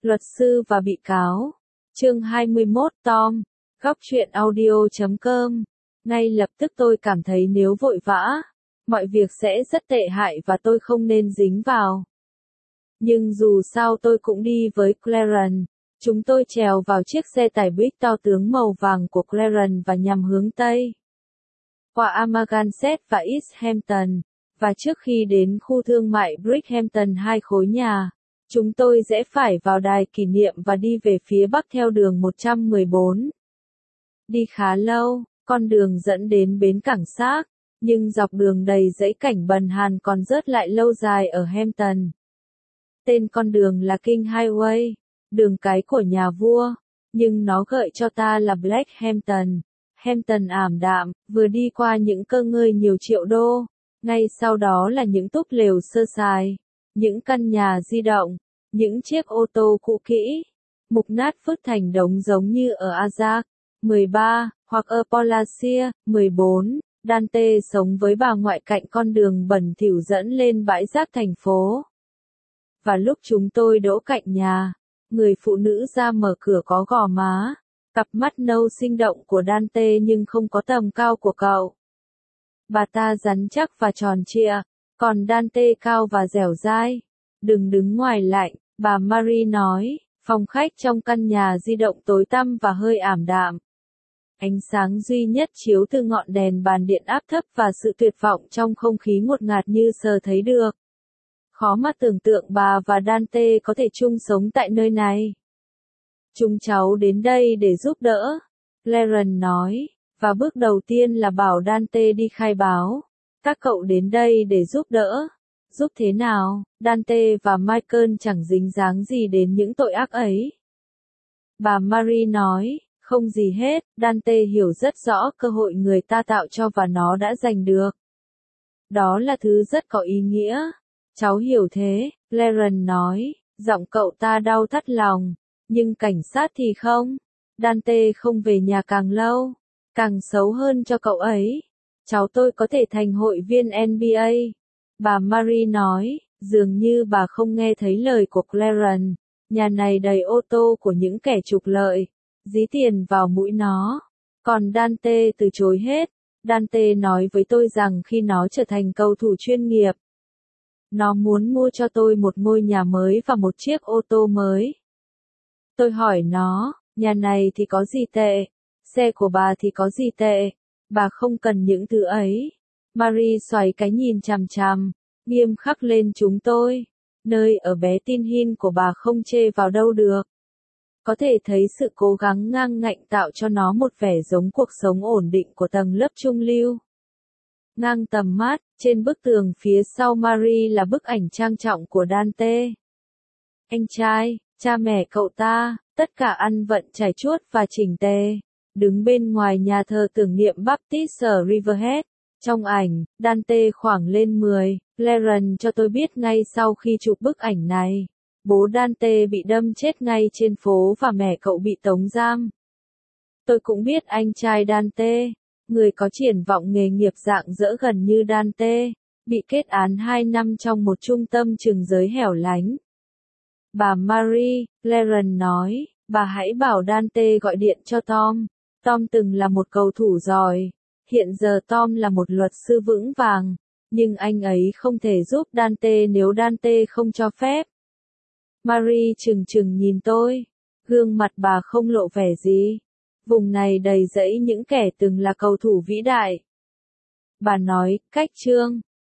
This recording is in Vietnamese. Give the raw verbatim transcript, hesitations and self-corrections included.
Luật sư và bị cáo. Chương hai mươi mốt Tom. Góc truyện audio chấm com. Ngay lập tức tôi cảm thấy nếu vội vã, mọi việc sẽ rất tệ hại và tôi không nên dính vào. Nhưng dù sao tôi cũng đi với Clarence. Chúng tôi trèo vào chiếc xe tải buýt to tướng màu vàng của Clarence và nhằm hướng Tây. Qua Amagansett và East Hampton, và trước khi đến khu thương mại Brickhampton hai khối nhà, chúng tôi rẽ phải vào đài kỷ niệm và đi về phía bắc theo đường một trăm mười bốn. Đi khá lâu, con đường dẫn đến bến cảng xác, nhưng dọc đường đầy dãy cảnh bần hàn còn rớt lại lâu dài ở Hampton. Tên con đường là King Highway, đường cái của nhà vua, nhưng nó gợi cho ta là Blackhampton. Hampton ảm đạm, vừa đi qua những cơ ngơi nhiều triệu đô, ngay sau đó là những túp lều sơ sài, những căn nhà di động, những chiếc ô tô cũ kỹ, mục nát vứt thành đống giống như ở Ajax, mười ba, hoặc ở Polasia, mười bốn. Dante sống với bà ngoại cạnh con đường bẩn thỉu dẫn lên bãi rác thành phố. Và lúc chúng tôi đỗ cạnh nhà, người phụ nữ ra mở cửa có gò má, cặp mắt nâu sinh động của Dante nhưng không có tầm cao của cậu. Bà ta rắn chắc và tròn trịa, còn Dante cao và dẻo dai. Đừng đứng ngoài lạnh, bà Marie nói. Phòng khách trong căn nhà di động tối tăm và hơi ảm đạm. Ánh sáng duy nhất chiếu từ ngọn đèn bàn điện áp thấp và sự tuyệt vọng trong không khí ngột ngạt như sờ thấy được. Khó mà tưởng tượng bà và Dante có thể chung sống tại nơi này. Chúng cháu đến đây để giúp đỡ, Clarence nói, và bước đầu tiên là bảo Dante đi khai báo. Các cậu đến đây để giúp đỡ. Giúp thế nào? Dante và Michael chẳng dính dáng gì đến những tội ác ấy. Bà Marie nói, không gì hết, Dante hiểu rất rõ cơ hội người ta tạo cho và nó đã giành được. Đó là thứ rất có ý nghĩa. Cháu hiểu thế, Clarence nói, giọng cậu ta đau thắt lòng. Nhưng cảnh sát thì không. Dante không về nhà càng lâu, càng xấu hơn cho cậu ấy. Cháu tôi có thể thành hội viên en bê a. Bà Marie nói, dường như bà không nghe thấy lời của Clarence. Nhà này đầy ô tô của những kẻ trục lợi, dí tiền vào mũi nó. Còn Dante từ chối hết. Dante nói với tôi rằng khi nó trở thành cầu thủ chuyên nghiệp, nó muốn mua cho tôi một ngôi nhà mới và một chiếc ô tô mới. Tôi hỏi nó, nhà này thì có gì tệ? Xe của bà thì có gì tệ? Bà không cần những thứ ấy. Marie xoay cái nhìn chằm chằm, nghiêm khắc lên chúng tôi. Nơi ở bé Tin Hin của bà không chê vào đâu được. Có thể thấy sự cố gắng ngang ngạnh tạo cho nó một vẻ giống cuộc sống ổn định của tầng lớp trung lưu. Ngang tầm mắt, trên bức tường phía sau Marie là bức ảnh trang trọng của Dante. Anh trai, cha mẹ cậu ta, tất cả ăn vận trải chuốt và chỉnh tề, đứng bên ngoài nhà thờ tưởng niệm Baptist ở Riverhead. Trong ảnh, Dante khoảng lên mười, Clarence cho tôi biết ngay sau khi chụp bức ảnh này. Bố Dante bị đâm chết ngay trên phố và mẹ cậu bị tống giam. Tôi cũng biết anh trai Dante, người có triển vọng nghề nghiệp rạng rỡ gần như Dante, bị kết án hai năm trong một trung tâm trừng giới hẻo lánh. Bà Marie, Clarence nói, bà hãy bảo Dante gọi điện cho Tom. Tom từng là một cầu thủ giỏi. Hiện giờ Tom là một luật sư vững vàng. Nhưng anh ấy không thể giúp Dante nếu Dante không cho phép. Marie chừng chừng nhìn tôi. Gương mặt bà không lộ vẻ gì. Vùng này đầy rẫy những kẻ từng là cầu thủ vĩ đại. Bà nói, cách chương.